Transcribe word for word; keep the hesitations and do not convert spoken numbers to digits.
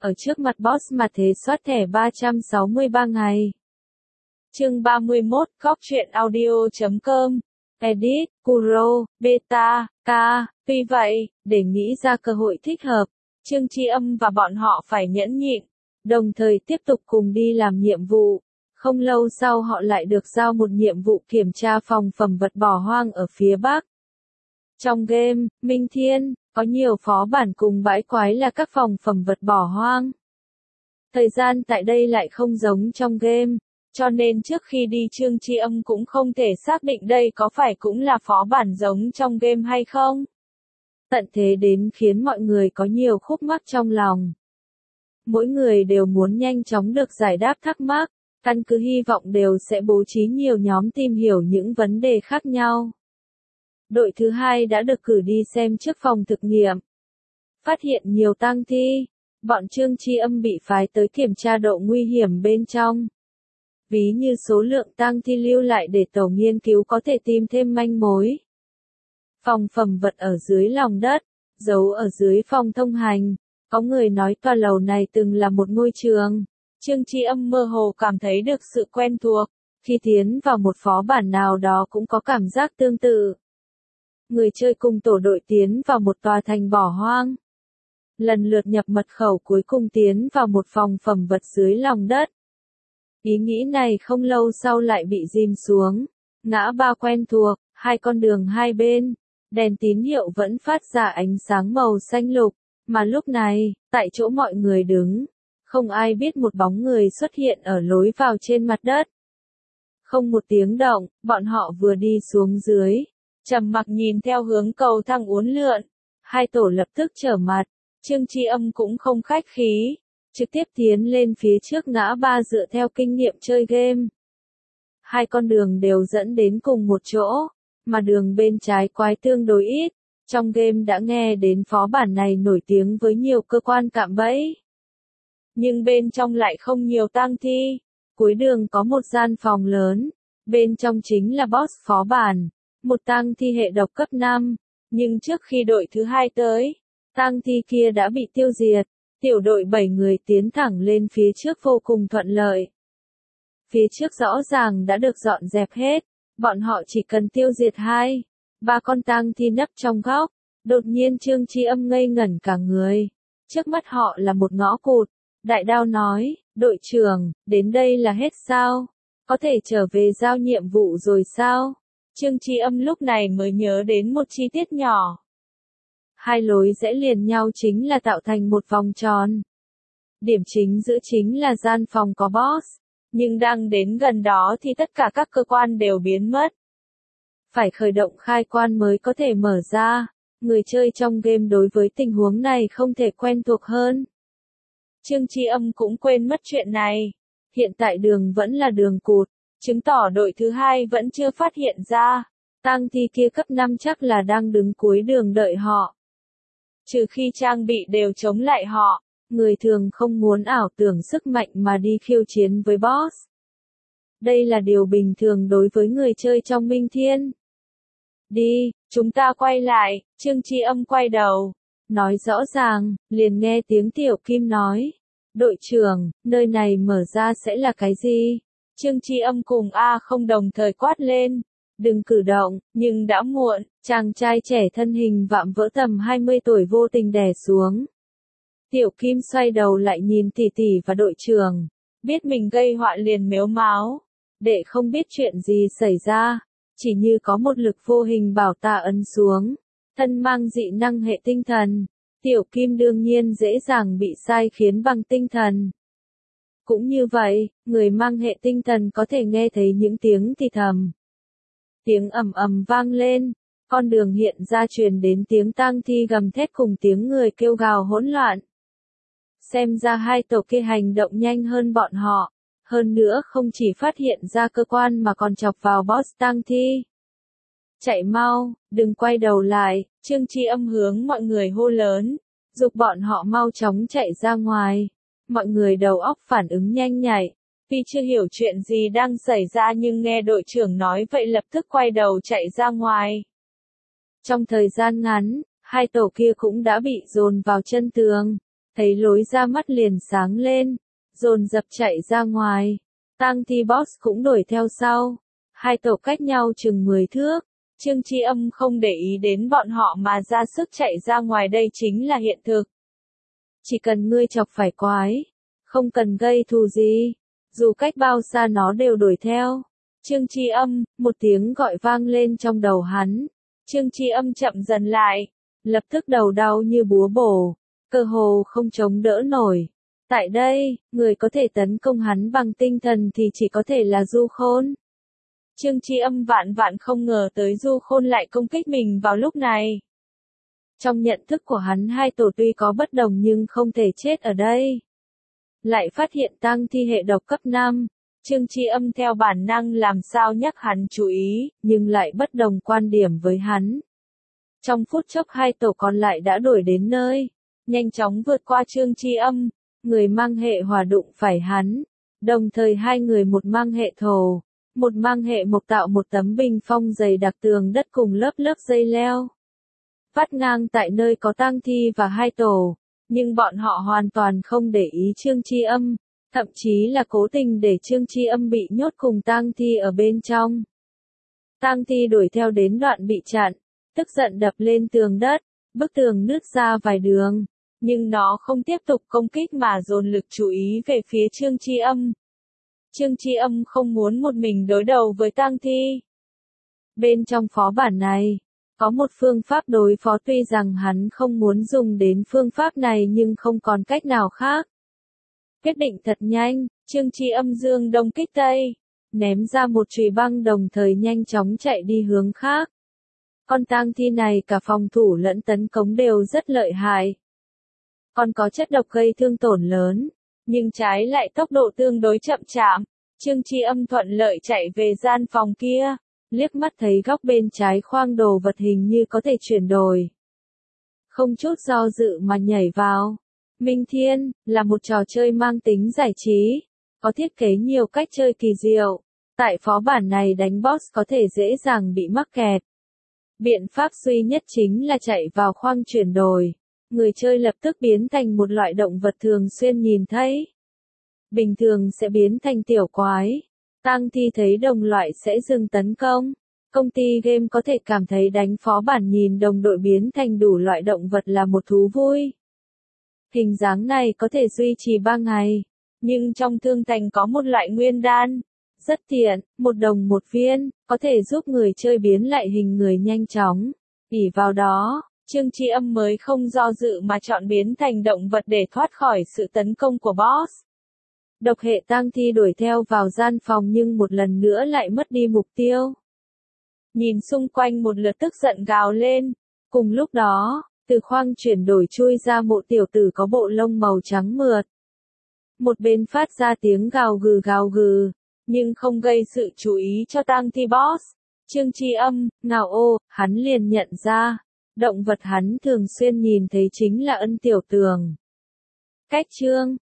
ở trước mặt boss mà thế soát thẻ ba trăm sáu mươi ba ngày. Chương ba mươi mốt, Góc truyện audio chấm com, Edit, Kuro, Beta, K. Tuy vậy, để nghĩ ra cơ hội thích hợp, Trương Tri Âm và bọn họ phải nhẫn nhịn, đồng thời tiếp tục cùng đi làm nhiệm vụ. Không lâu sau họ lại được giao một nhiệm vụ kiểm tra phòng phẩm vật bỏ hoang ở phía Bắc. Trong game, Minh Thiên, có nhiều phó bản cùng bãi quái là các phòng phẩm vật bỏ hoang. Thời gian tại đây lại không giống trong game, cho nên trước khi đi Trương Tri Âm cũng không thể xác định đây có phải cũng là phó bản giống trong game hay không. Tận thế đến khiến mọi người có nhiều khúc mắc trong lòng. Mỗi người đều muốn nhanh chóng được giải đáp thắc mắc, căn cứ hy vọng đều sẽ bố trí nhiều nhóm tìm hiểu những vấn đề khác nhau. Đội thứ hai đã được cử đi xem trước phòng thực nghiệm. Phát hiện nhiều tang thi, bọn Trương Tri Âm bị phái tới kiểm tra độ nguy hiểm bên trong. Ví như số lượng tang thi lưu lại để tổ nghiên cứu có thể tìm thêm manh mối. Phòng phẩm vật ở dưới lòng đất, giấu ở dưới phòng thông hành. Có người nói tòa lầu này từng là một ngôi trường. Trương Tri Âm mơ hồ cảm thấy được sự quen thuộc. Khi tiến vào một phó bản nào đó cũng có cảm giác tương tự. Người chơi cùng tổ đội tiến vào một tòa thành bỏ hoang. Lần lượt nhập mật khẩu cuối cùng tiến vào một phòng phẩm vật dưới lòng đất. Ý nghĩ này không lâu sau lại bị dìm xuống. Ngã ba quen thuộc, hai con đường hai bên. Đèn tín hiệu vẫn phát ra ánh sáng màu xanh lục. Mà lúc này, tại chỗ mọi người đứng, không ai biết một bóng người xuất hiện ở lối vào trên mặt đất. Không một tiếng động, bọn họ vừa đi xuống dưới, trầm mặc nhìn theo hướng cầu thang uốn lượn. Hai tổ lập tức trở mặt, Trương Tri Âm cũng không khách khí, trực tiếp tiến lên phía trước ngã ba dựa theo kinh nghiệm chơi game. Hai con đường đều dẫn đến cùng một chỗ, mà đường bên trái quái tương đối ít. Trong game đã nghe đến phó bản này nổi tiếng với nhiều cơ quan cạm bẫy. Nhưng bên trong lại không nhiều tang thi. Cuối đường có một gian phòng lớn. Bên trong chính là boss phó bản. Một tang thi hệ độc cấp năm. Nhưng trước khi đội thứ hai tới, tang thi kia đã bị tiêu diệt. Tiểu đội bảy người tiến thẳng lên phía trước vô cùng thuận lợi. Phía trước rõ ràng đã được dọn dẹp hết. Bọn họ chỉ cần tiêu diệt hai. Ba con tang thi nấp trong góc, đột nhiên Trương Tri Âm ngây ngẩn cả người. Trước mắt họ là một ngõ cụt. Đại Đao nói, đội trưởng, đến đây là hết sao? Có thể trở về giao nhiệm vụ rồi sao? Trương Tri Âm lúc này mới nhớ đến một chi tiết nhỏ. Hai lối rẽ liền nhau chính là tạo thành một vòng tròn. Điểm chính giữa chính là gian phòng có boss. Nhưng đang đến gần đó thì tất cả các cơ quan đều biến mất. Phải khởi động khai quan mới có thể mở ra. Người chơi trong game đối với tình huống này không thể quen thuộc hơn. Trương Tri Âm cũng quên mất chuyện này. Hiện tại đường vẫn là đường cụt, chứng tỏ đội thứ hai vẫn chưa phát hiện ra. Tang thi kia cấp năm chắc là đang đứng cuối đường đợi họ. Trừ khi trang bị đều chống lại họ, người thường không muốn ảo tưởng sức mạnh mà đi khiêu chiến với boss. Đây là điều bình thường đối với người chơi trong Minh Thiên. Đi, chúng ta quay lại, Trương Tri Âm quay đầu. Nói rõ ràng, liền nghe tiếng Tiểu Kim nói. Đội trưởng, nơi này mở ra sẽ là cái gì? Trương Tri Âm cùng A không đồng thời quát lên. Đừng cử động, nhưng đã muộn, chàng trai trẻ thân hình vạm vỡ tầm hai mươi tuổi vô tình đè xuống. Tiểu Kim xoay đầu lại nhìn tỷ tỷ và đội trưởng. Biết mình gây họa liền mếu máo. Đệ không biết chuyện gì xảy ra. Chỉ như có một lực vô hình bảo ta ấn xuống. Thân mang dị năng hệ tinh thần. Tiểu Kim đương nhiên dễ dàng bị sai khiến bằng tinh thần. Cũng như vậy, người mang hệ tinh thần có thể nghe thấy những tiếng thì thầm. Tiếng ầm ầm vang lên. Con đường hiện ra truyền đến tiếng tang thi gầm thét cùng tiếng người kêu gào hỗn loạn. Xem ra hai tổ kia hành động nhanh hơn bọn họ. Hơn nữa không chỉ phát hiện ra cơ quan mà còn chọc vào boss tang thi. Chạy mau, đừng quay đầu lại, Trương Tri Âm hướng mọi người hô lớn, giục bọn họ mau chóng chạy ra ngoài. Mọi người đầu óc phản ứng nhanh nhạy, vì chưa hiểu chuyện gì đang xảy ra nhưng nghe đội trưởng nói vậy lập tức quay đầu chạy ra ngoài. Trong thời gian ngắn, hai tổ kia cũng đã bị dồn vào chân tường. thấy lối ra mắt liền sáng lên, dồn dập chạy ra ngoài. Tang Thi Boss cũng đuổi theo sau. Hai tổ cách nhau chừng mười thước. Trương Tri Âm không để ý đến bọn họ mà ra sức chạy ra ngoài, đây chính là hiện thực. Chỉ cần ngươi chọc phải quái, không cần gây thù gì, dù cách bao xa nó đều đuổi theo. Trương Tri Âm, một tiếng gọi vang lên trong đầu hắn. Trương Tri Âm chậm dần lại, lập tức đầu đau như búa bổ, cơ hồ không chống đỡ nổi. Tại đây, người có thể tấn công hắn bằng tinh thần thì chỉ có thể là Du Khôn. Trương Tri Âm vạn vạn không ngờ tới Du Khôn lại công kích mình vào lúc này. Trong nhận thức của hắn hai tổ tuy có bất đồng nhưng không thể chết ở đây. Lại phát hiện tang thi hệ độc cấp năm. Trương Tri Âm theo bản năng làm sao nhắc hắn chú ý, nhưng lại bất đồng quan điểm với hắn. Trong phút chốc hai tổ còn lại đã đuổi đến nơi, nhanh chóng vượt qua Trương Tri Âm, người mang hệ hỏa đụng phải hắn, đồng thời hai người một mang hệ thổ, một mang hệ mộc tạo một tấm bình phong dày đặc tường đất cùng lớp lớp dây leo. Vắt ngang tại nơi có tang thi và hai tổ, nhưng bọn họ hoàn toàn không để ý Trương Tri Âm. Thậm chí là cố tình để Trương Tri Âm bị nhốt cùng tang thi ở bên trong. Tang thi đuổi theo đến đoạn bị chặn, tức giận đập lên tường đất, bức tường nứt ra vài đường, nhưng nó không tiếp tục công kích mà dồn lực chú ý về phía Trương Tri Âm. Trương Tri Âm không muốn một mình đối đầu với tang thi. Bên trong phó bản này, có một phương pháp đối phó, tuy rằng hắn không muốn dùng đến phương pháp này nhưng không còn cách nào khác. Quyết định thật nhanh, Trương Tri Âm dương đông kích tây, ném ra một chùy băng đồng thời nhanh chóng chạy đi hướng khác. Con tang thi này cả phòng thủ lẫn tấn công đều rất lợi hại. Còn có chất độc gây thương tổn lớn, nhưng trái lại tốc độ tương đối chậm chạp. Trương Tri Âm thuận lợi chạy về gian phòng kia, liếc mắt thấy góc bên trái khoang đồ vật hình như có thể chuyển đổi. Không chút do dự mà nhảy vào. Minh Thiên, là một trò chơi mang tính giải trí, có thiết kế nhiều cách chơi kỳ diệu. Tại phó bản này đánh boss có thể dễ dàng bị mắc kẹt. Biện pháp duy nhất chính là chạy vào khoang chuyển đổi. Người chơi lập tức biến thành một loại động vật thường xuyên nhìn thấy. Bình thường sẽ biến thành tiểu quái. Tang thi thấy đồng loại sẽ dừng tấn công. Công ty game có thể cảm thấy đánh phó bản nhìn đồng đội biến thành đủ loại động vật là một thú vui. Hình dáng này có thể duy trì ba ngày, nhưng trong thương thành có một loại nguyên đan, rất tiện, một đồng một viên, có thể giúp người chơi biến lại hình người nhanh chóng. ỷ vào đó, Trương Tri Âm mới không do dự mà chọn biến thành động vật để thoát khỏi sự tấn công của boss. Độc hệ tang thi đuổi theo vào gian phòng nhưng một lần nữa lại mất đi mục tiêu. Nhìn xung quanh một lượt tức giận gào lên, cùng lúc đó, từ khoang chuyển đổi chui ra một tiểu tử có bộ lông màu trắng mượt. Một bên phát ra tiếng gào gừ gào gừ, nhưng không gây sự chú ý cho tang thi boss. Trương Tri Âm, nào ô, hắn liền nhận ra, động vật hắn thường xuyên nhìn thấy chính là Ân Tiểu Tường. Cách chương